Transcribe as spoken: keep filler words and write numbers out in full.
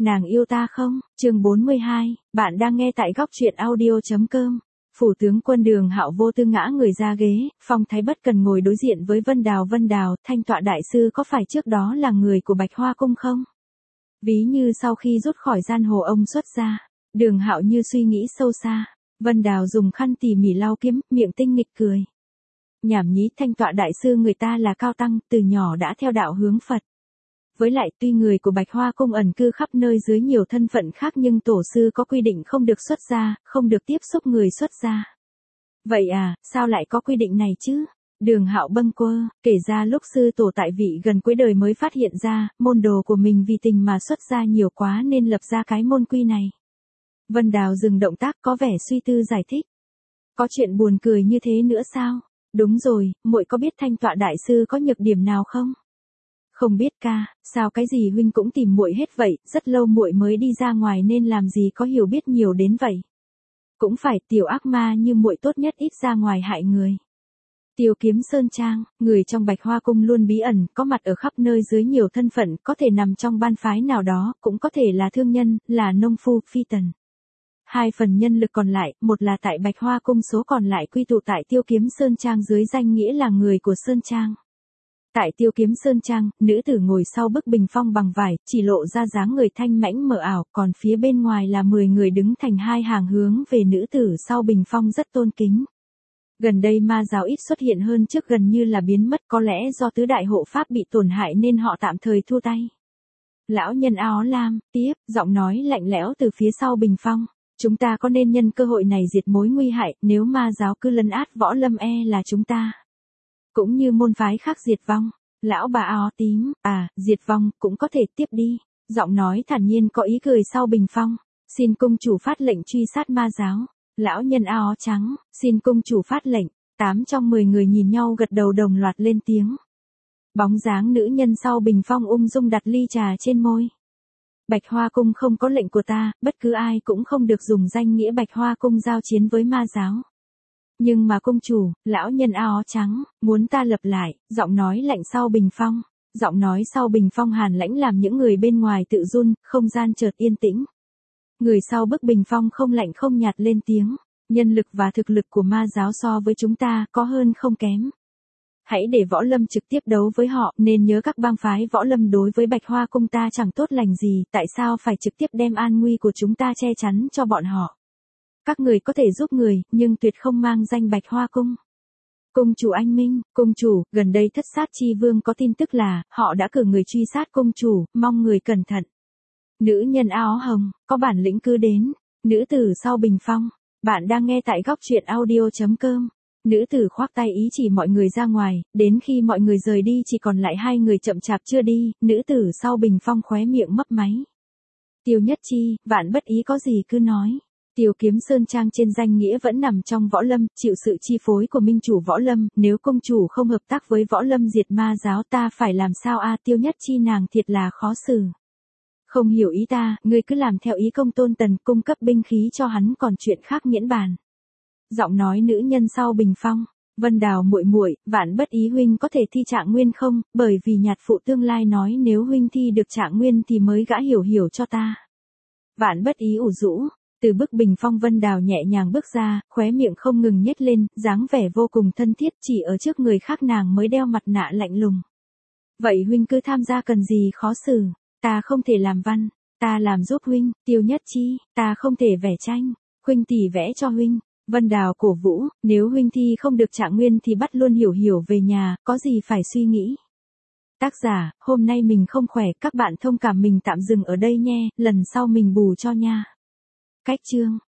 Nàng yêu ta không? Chương bốn mươi hai, bạn đang nghe tại góc truyện audio.com. Phủ tướng quân Đường Hạo vô tư ngã người ra ghế, Phong Thái Bất cần ngồi đối diện với Vân Đào. Vân Đào, Thanh tọa đại sư có phải trước đó là người của Bạch Hoa cung không? Ví như sau khi rút khỏi gian hồ ông xuất ra. Đường Hạo như suy nghĩ sâu xa. Vân Đào dùng khăn tỉ mỉ lau kiếm, miệng tinh nghịch cười. Nhảm nhí, Thanh tọa đại sư người ta là cao tăng, từ nhỏ đã theo đạo hướng Phật. Với lại tuy người của Bạch Hoa cung ẩn cư khắp nơi dưới nhiều thân phận khác nhưng tổ sư có quy định không được xuất gia, không được tiếp xúc người xuất gia. Vậy à, sao lại có quy định này chứ? Đường Hạo bâng quơ, kể ra lúc sư tổ tại vị gần cuối đời mới phát hiện ra, môn đồ của mình vì tình mà xuất gia nhiều quá nên lập ra cái môn quy này. Vân Đào dừng động tác có vẻ suy tư giải thích. Có chuyện buồn cười như thế nữa sao? Đúng rồi, muội có biết Thanh tọa đại sư có nhược điểm nào không? Không biết ca, sao cái gì huynh cũng tìm muội hết vậy, rất lâu muội mới đi ra ngoài nên làm gì có hiểu biết nhiều đến vậy. Cũng phải, tiểu ác ma như muội tốt nhất ít ra ngoài hại người. Tiêu Kiếm Sơn Trang, người trong Bạch Hoa cung luôn bí ẩn, có mặt ở khắp nơi dưới nhiều thân phận, có thể nằm trong ban phái nào đó, cũng có thể là thương nhân, là nông phu, phi tần. Hai phần nhân lực còn lại, một là tại Bạch Hoa cung, số còn lại quy tụ tại Tiêu Kiếm Sơn Trang dưới danh nghĩa là người của Sơn Trang. Tại Tiêu Kiếm Sơn Trang, nữ tử ngồi sau bức bình phong bằng vải, chỉ lộ ra dáng người thanh mãnh mờ ảo, còn phía bên ngoài là mười người đứng thành hai hàng hướng về nữ tử sau bình phong rất tôn kính. Gần đây ma giáo ít xuất hiện hơn trước, gần như là biến mất, có lẽ do tứ đại hộ pháp bị tổn hại nên họ tạm thời thua tay. Lão nhân áo lam, tiếp, giọng nói lạnh lẽo từ phía sau bình phong. Chúng ta có nên nhân cơ hội này diệt mối nguy hại, nếu ma giáo cứ lấn át võ lâm e là chúng ta cũng như môn phái khác diệt vong. Lão bà áo tím, à, diệt vong, cũng có thể tiếp đi. Giọng nói thản nhiên có ý cười sau bình phong. Xin cung chủ phát lệnh truy sát ma giáo. Lão nhân áo trắng, xin cung chủ phát lệnh. Tám trong mười người nhìn nhau gật đầu đồng loạt lên tiếng. Bóng dáng nữ nhân sau bình phong ung dung đặt ly trà trên môi. Bạch Hoa cung không có lệnh của ta, bất cứ ai cũng không được dùng danh nghĩa Bạch Hoa cung giao chiến với ma giáo. Nhưng mà cung chủ, lão nhân áo trắng, muốn ta lập lại, giọng nói lạnh sau bình phong. Giọng nói sau bình phong hàn lãnh làm những người bên ngoài tự run, không gian chợt yên tĩnh. Người sau bức bình phong không lạnh không nhạt lên tiếng. Nhân lực và thực lực của ma giáo so với chúng ta có hơn không kém. Hãy để võ lâm trực tiếp đấu với họ, nên nhớ các bang phái võ lâm đối với Bạch Hoa cung ta chẳng tốt lành gì, tại sao phải trực tiếp đem an nguy của chúng ta che chắn cho bọn họ. Các người có thể giúp người, nhưng tuyệt không mang danh Bạch Hoa cung. Cung chủ anh minh, cung chủ, gần đây Thất Sát Chi Vương có tin tức là, họ đã cử người truy sát cung chủ, mong người cẩn thận. Nữ nhân áo hồng, có bản lĩnh cứ đến. Nữ tử sau bình phong, bạn đang nghe tại góc truyện audio.com. Nữ tử khoác tay ý chỉ mọi người ra ngoài, đến khi mọi người rời đi chỉ còn lại hai người chậm chạp chưa đi, nữ tử sau bình phong khóe miệng mấp máy. Tiêu Nhất Chi, vạn bất ý có gì cứ nói. Tiêu Kiếm Sơn Trang trên danh nghĩa vẫn nằm trong võ lâm, chịu sự chi phối của minh chủ võ lâm, nếu công chủ không hợp tác với võ lâm diệt ma giáo ta phải làm sao a? Tiêu Nhất Chi nàng thiệt là khó xử. Không hiểu ý ta, ngươi cứ làm theo ý công tôn tần, cung cấp binh khí cho hắn, còn chuyện khác miễn bàn. Giọng nói nữ nhân sau bình phong. Vân Đào muội muội, vạn bất ý huynh có thể thi trạng nguyên không, bởi vì nhạc phụ tương lai nói nếu huynh thi được trạng nguyên thì mới gã hiểu hiểu cho ta. Vạn bất ý ủ rũ. Từ bức bình phong Vân Đào nhẹ nhàng bước ra, khóe miệng không ngừng nhếch lên, dáng vẻ vô cùng thân thiết, chỉ ở trước người khác nàng mới đeo mặt nạ lạnh lùng. Vậy huynh cứ tham gia cần gì khó xử, ta không thể làm văn, ta làm giúp huynh. Tiêu Nhất Chi, ta không thể vẽ tranh, huynh tỉ vẽ cho huynh. Vân Đào cổ vũ, nếu huynh thi không được trạng nguyên thì bắt luôn hiểu hiểu về nhà, có gì phải suy nghĩ. Tác giả, hôm nay mình không khỏe, các bạn thông cảm mình tạm dừng ở đây nhé, lần sau mình bù cho nha. Cách chương